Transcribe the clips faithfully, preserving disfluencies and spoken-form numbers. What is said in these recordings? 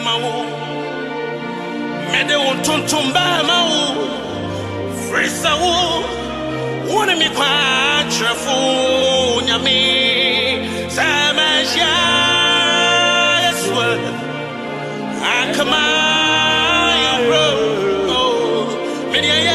mau. Mede un tuntumba mau. Frisa wo. Wone mi kwa trefu nyami. Samajia Yeswa. Akama you bro. Oh. Mede ye.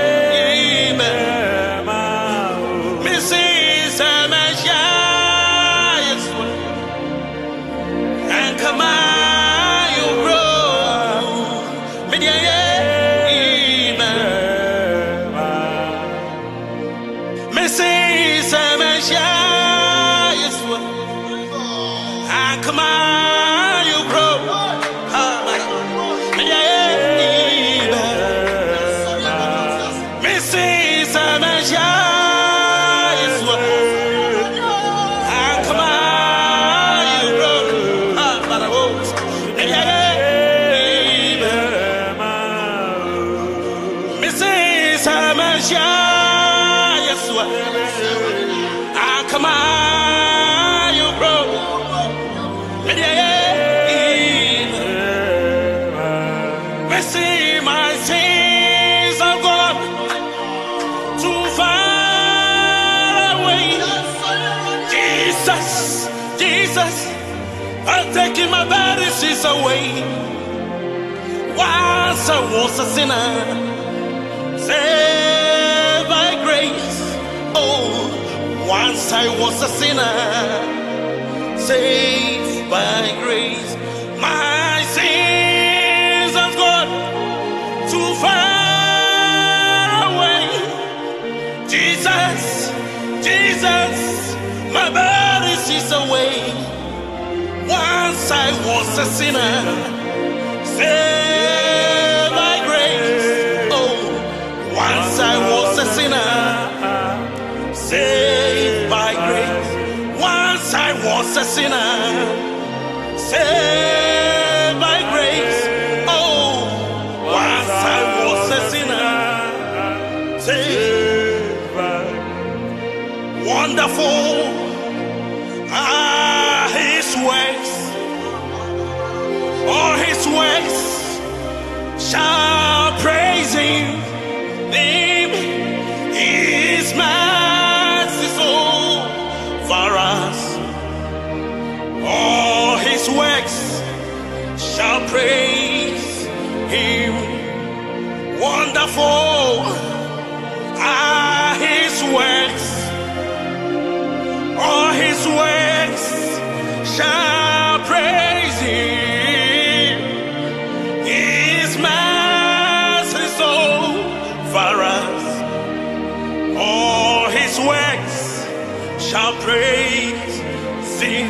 Taking my body sins away. Once I was a sinner, saved by grace. Oh, once I was a sinner, saved by grace. My sins have gone too far away. Jesus, Jesus, my body sins away. Once I was a sinner, saved by grace. Oh, once I was a sinner, saved by grace. Once I was a sinner, saved by grace. Oh, once I was a sinner, saved by grace. Wonderful. Ah, His ways, all His ways shall praise Him. Him His mercy for us. All His works shall praise Him. Wonderful are His works. All His works shall praise Him. His mercy over us. All His works shall praise Him.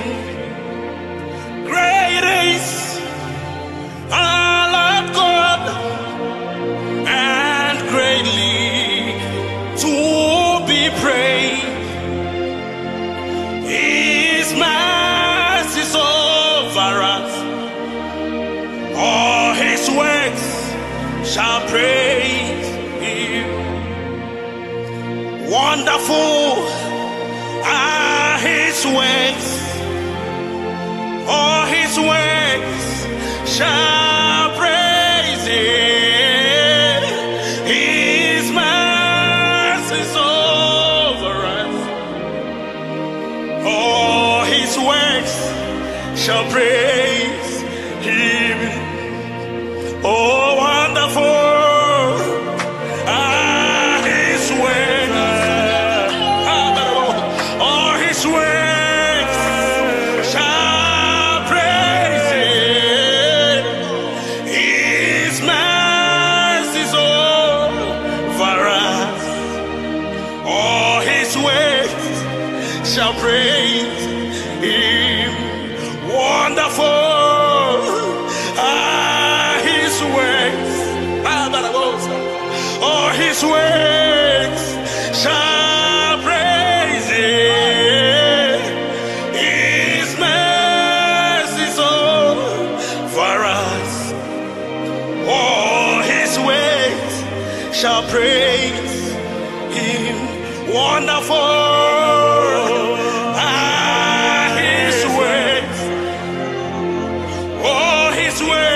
Great is our Lord God, and greatly to be praised. His mercy over us. All His works shall praise Him. Wonderful are His works. All His works shall praise Him. His mercy over us. All His works shall praise Him. Oh, wonderful are His works. All His works shall praise Him. His mercy over us. All His works shall praise Him. Wonderful are His works. All His works shall praise Him. His mercy over us. All His works shall praise Him. Wonderful are His works. All His works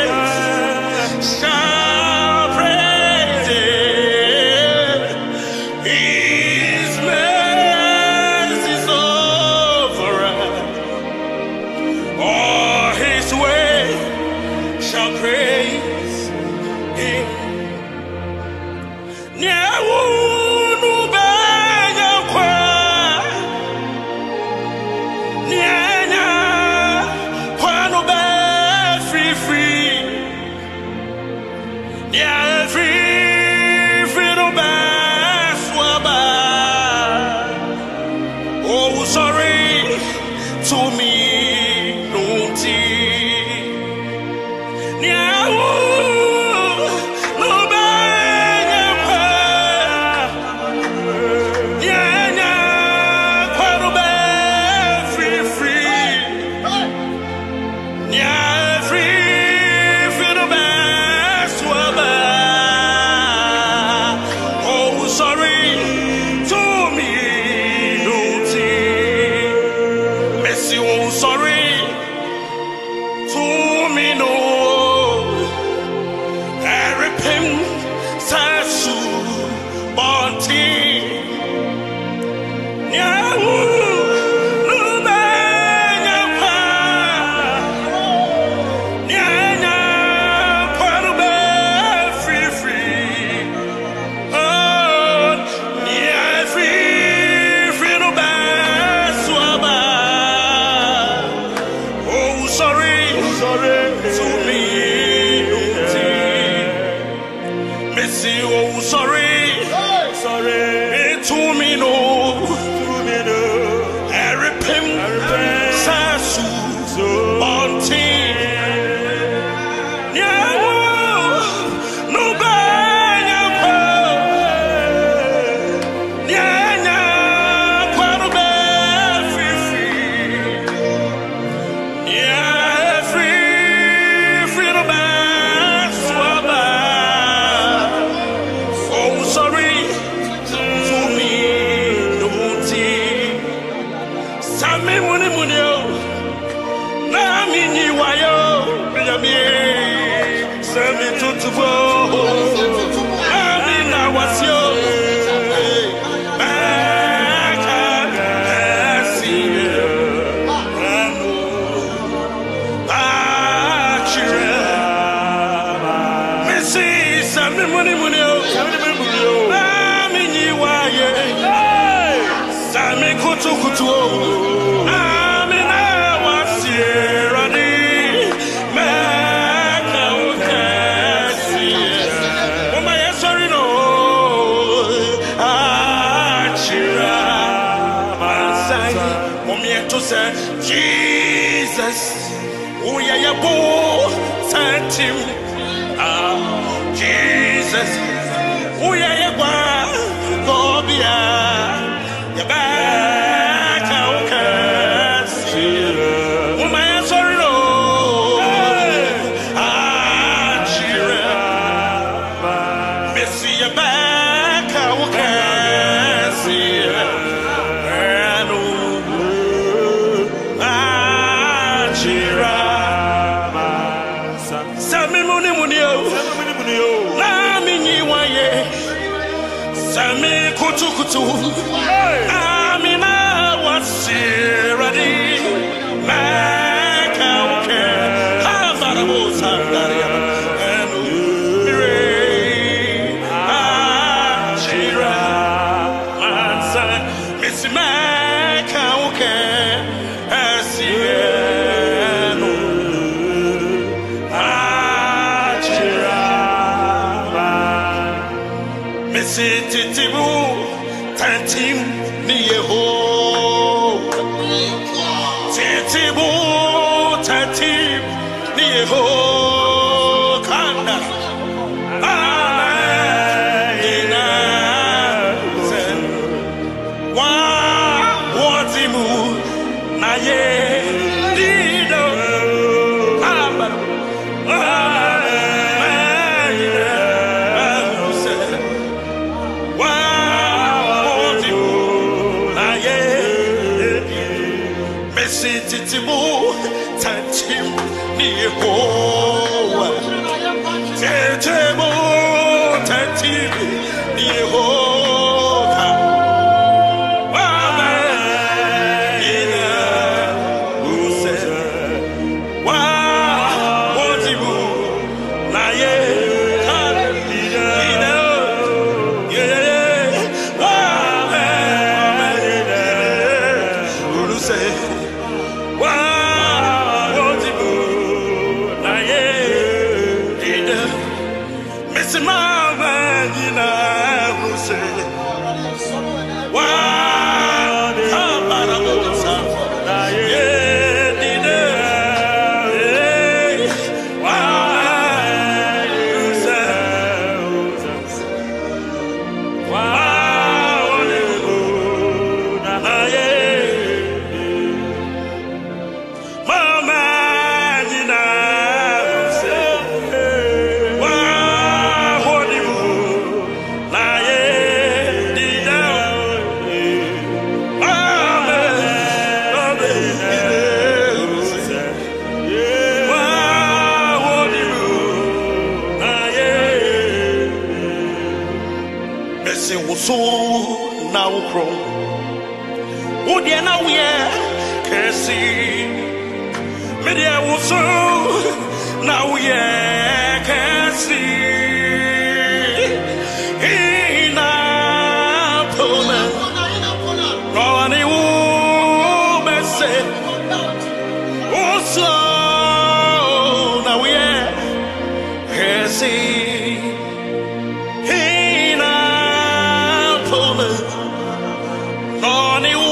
Jesus, oh yeah, yeah, boy, sent him. Ah, Jesus, oh yeah, yeah, boy, go be a, yeah, back, okay, see, oh my, sorry, no, ah, cheer, Missy, yeah, back, okay, see. Sami kutu kutu, Amina was ready. Maka oke, Havarabo Sandaria, and Ure, Achira, Mansa, Miss Maka oke, Asiano, Achira, Missy. Titibu, Tantim, Nieho. Titibu, Tantim, Nieho. Kanda. Aina. Sen. Wa, Wazimu, Naye. Dido. Aba. Titibu, Tantim, Nieho. Titibu, Tantim, Nieho. Wow, Udia na uye kesi media wuso na uye kesi ina pona rani u bese wuso na uye kesi ina pona rani u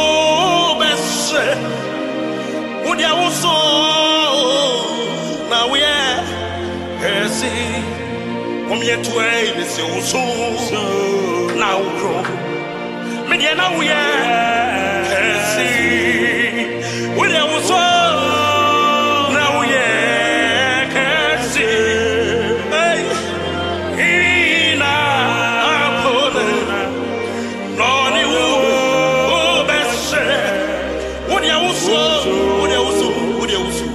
Udia wuso na uye kesi Omye tuwe bese wuso na ukro Media na uye kesi Udia wuso na uye kesi Ina apone Noni u bese Udia wuso Udia wuso Udia wuso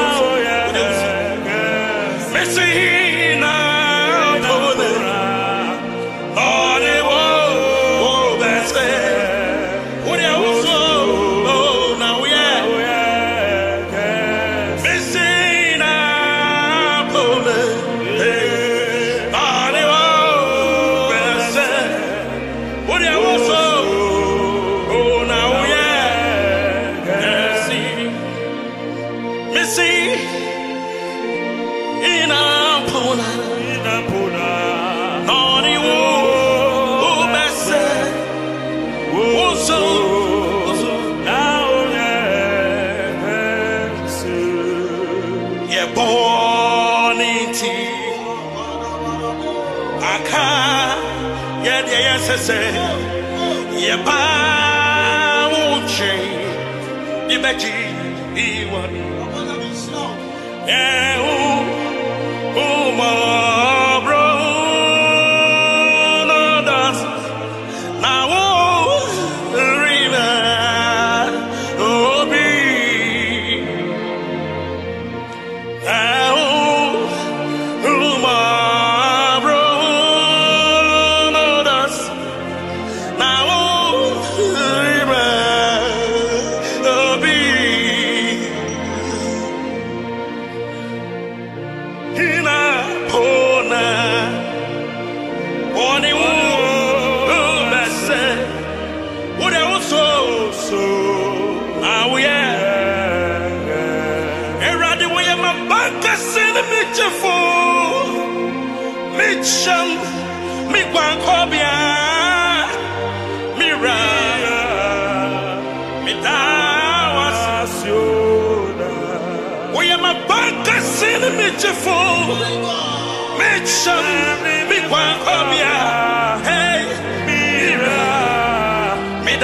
Ye ba uche Ye beji iwa Ye u Uma bro No das Na u Riva Obi Na u Uma Micham, mi kwankobia, mira, mi dawasyoda. We am a banker, sin mi chefo. Micham, mi kwankobia, hey, mira, mi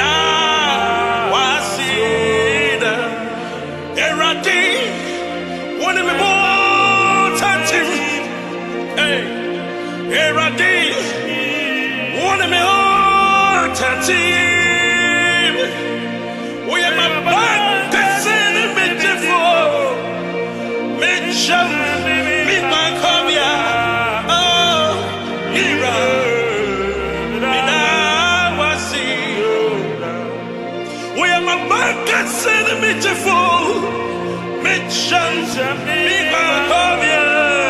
dawasyoda. Eradi, one of me more touching, hey. Eradi, one of me all tattoo. We are my back, the sin in me before. Me jump, me back home, yeah. Oh, Mira, me now I see. We are my back, the sin in me before. Me jump, me back home, yeah.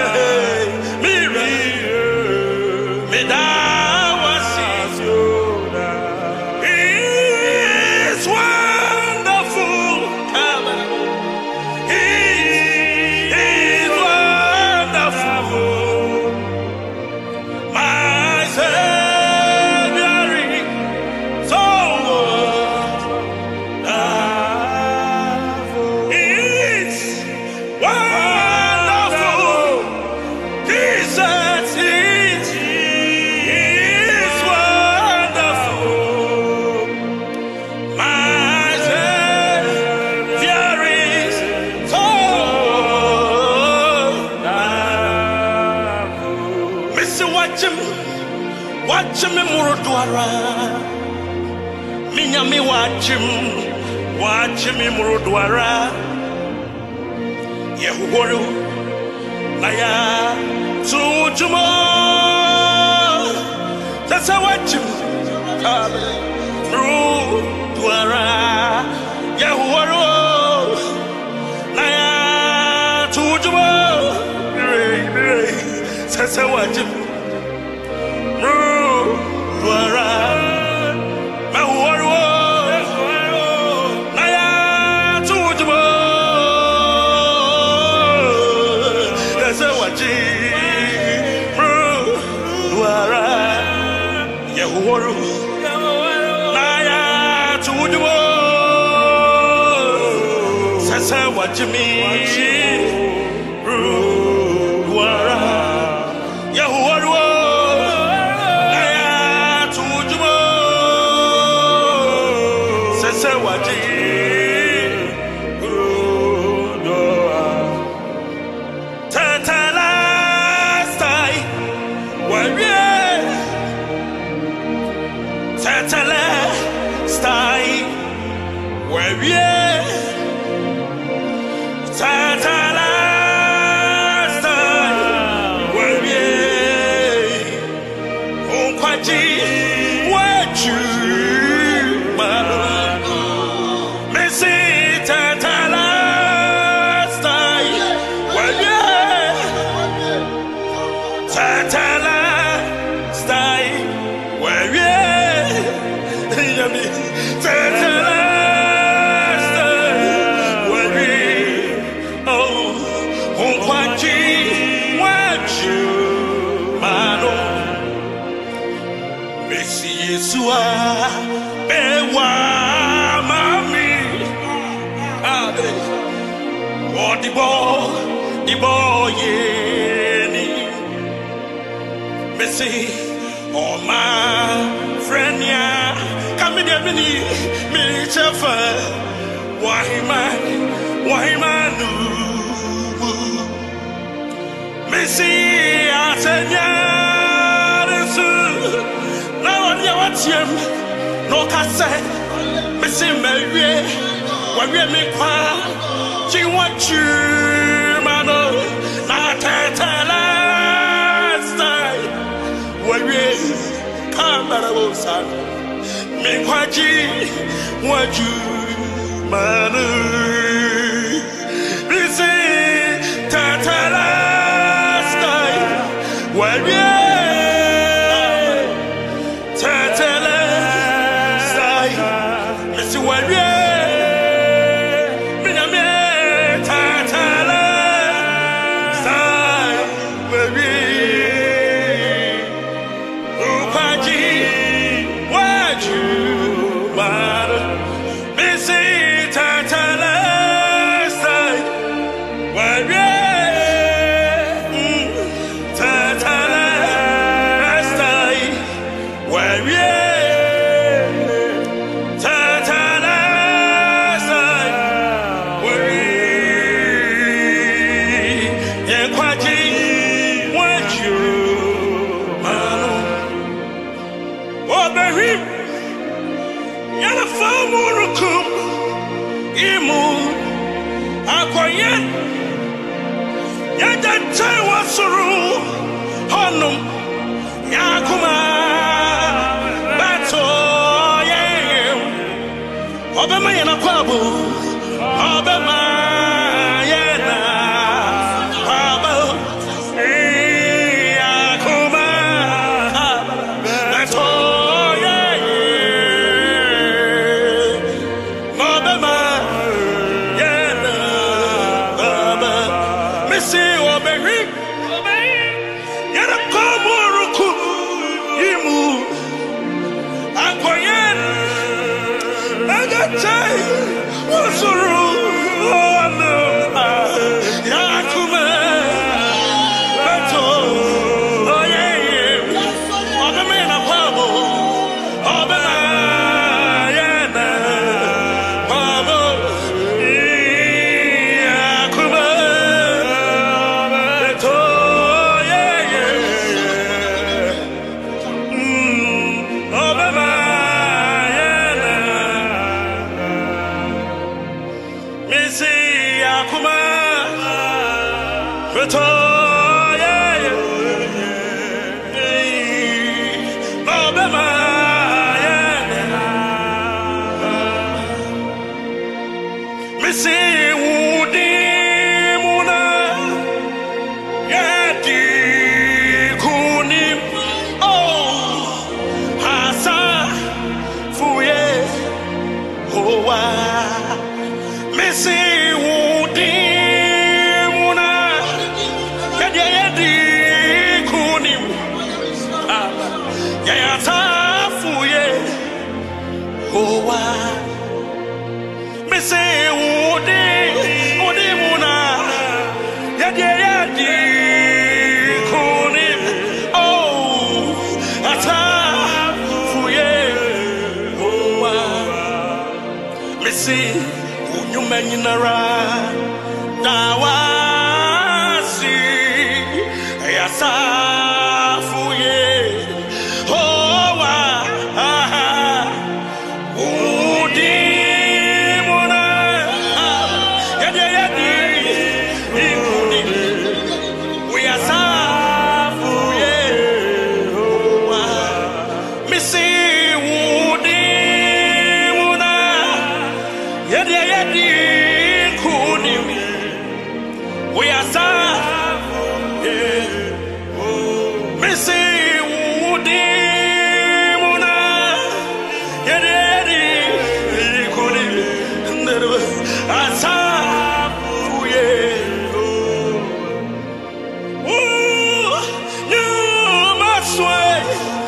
Watch me murudwara, minya mi watch him, watch me murudwara. Yehuworu, naya sujumo. That's how watch him, murudwara. watch me. Ruwara. Yahuwa. Aya tujumo. Sese watch Rudoa. Tatala stai. Warrior. Tatala stai. Warrior. Tatala stai. Warrior. Unkwaji. Waju. Messi. Tatala stai. Warrior. Tatala stai. Warrior. Yummy. Tatala. Yesua bewa mami ade odibo dibo yeni Messi oh my friend ya come there mini me chefa wahima wahima nu Messi asenya no kase mesi mewie wawie me kwa chi wachu mano na tetela sai wawie kamera bosa me kwa chi wachu mano mesi tetela sai wawie Honum Yakuma Bato Yam Obama Yana Kwabu Obama Yana Kwabu Yakuma Bato Yam Obama Yana Kwabu Missy Oberi Missy, you menara, Dawasi, Yasa, Fuye, oh, ah, Udi, Mona, Yadi, Yadi, Ikuni, we are Safuye, oh, Missy, Udi, Mona, Yadi, Yadi, Ikuni, we are Safuye, Missy, Udi, Mona, Yadi, Yadi, Ikuni, Asafuye, oh, you must wait.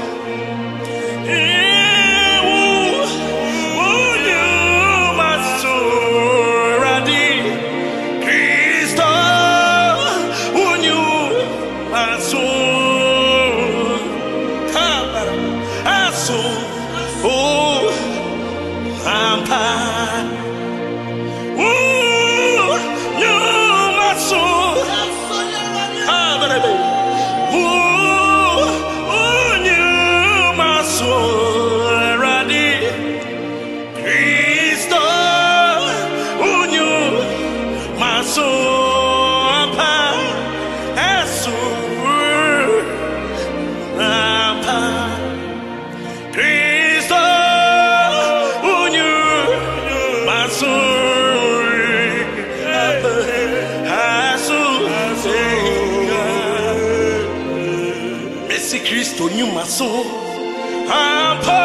Cristo nyuma so ampa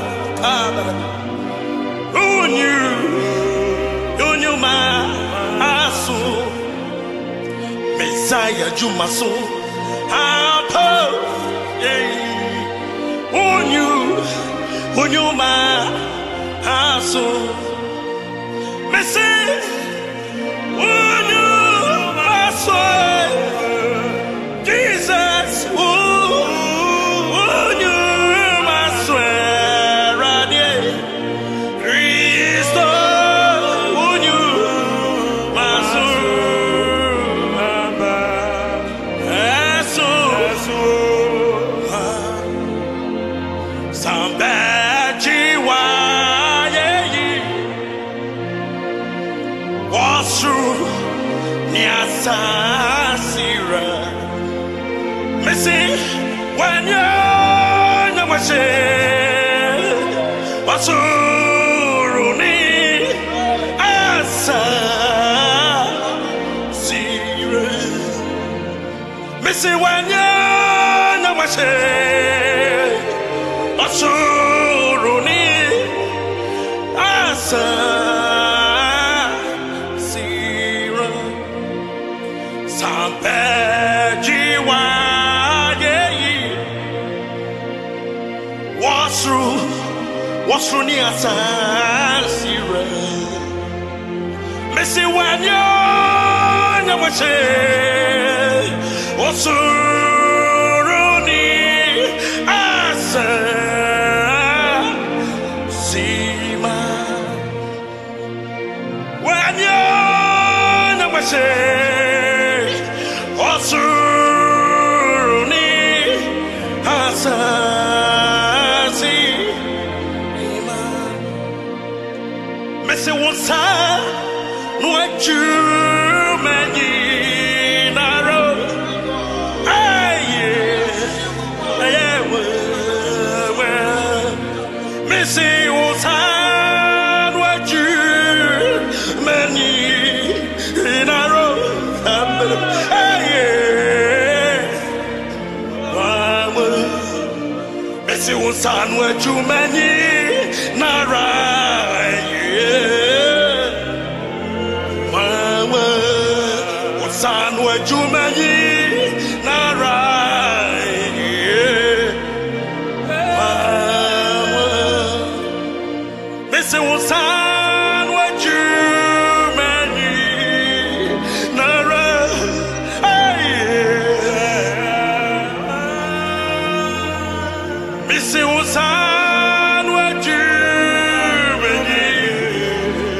unyu unyuma aso Messiah juma so ampa unyu unyuma aso Messiah unyu aso Jesus Sasira Missy when you're no Wasuruni Asa Sira Missy when you're no Wasuruni Asa What's through near Sasira? Missy when you're no what's running Asa Sima when you're no what's running Asa Missy what's up? No, you many narrow. Missy what's up? What you many narrow. Missy what's up? What you many narrow. San wa jumani narai Missy wa san wa jumani narai Missy wa san wa jumani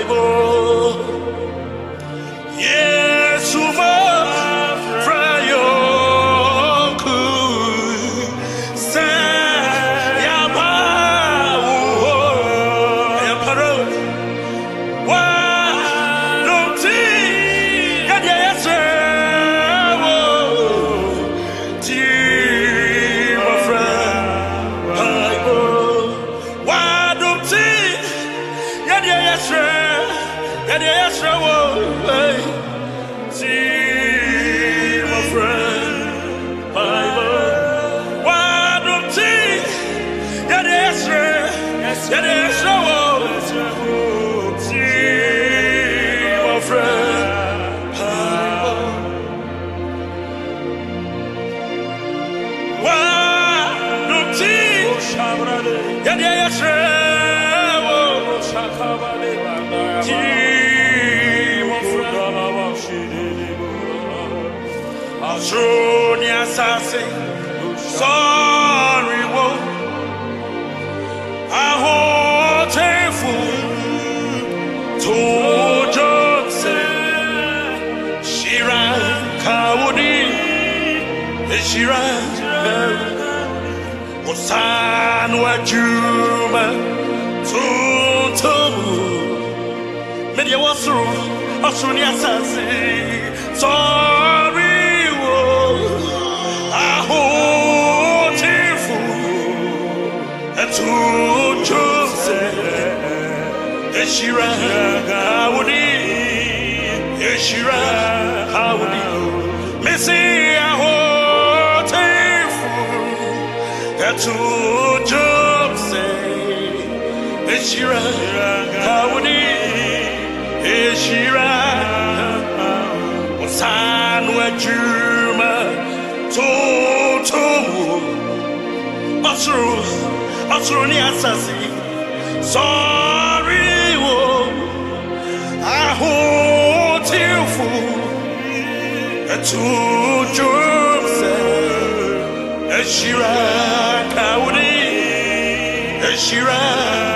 Yes, uma frayo ku sa ya pa ya paro wa no ti ya ya se wo ti ma fra wa no ti ya ya se ya ya se wo see my friend, my love. Why don't you? Yeah, that's right. Yeah, that's right. See my friend, my love. Why don't you? Yeah, that's right. Sonia Sassy, sorry, wo. I hold a fool to Joseph. She ran, Kawudi, she ran. Osan Wajuma, Tuntum. Many was through, Sonia Sassy, sorry. To Joseph, Eshira, Howdy, Eshira, Howdy, Missy, Ahotefu, to Joseph, Eshira, Howdy, Eshira, San Wajuma, to Asru. Asroni asasi, sorry, wo. I hold you fool, to Joseph, Eshira, Kawudi, Eshira.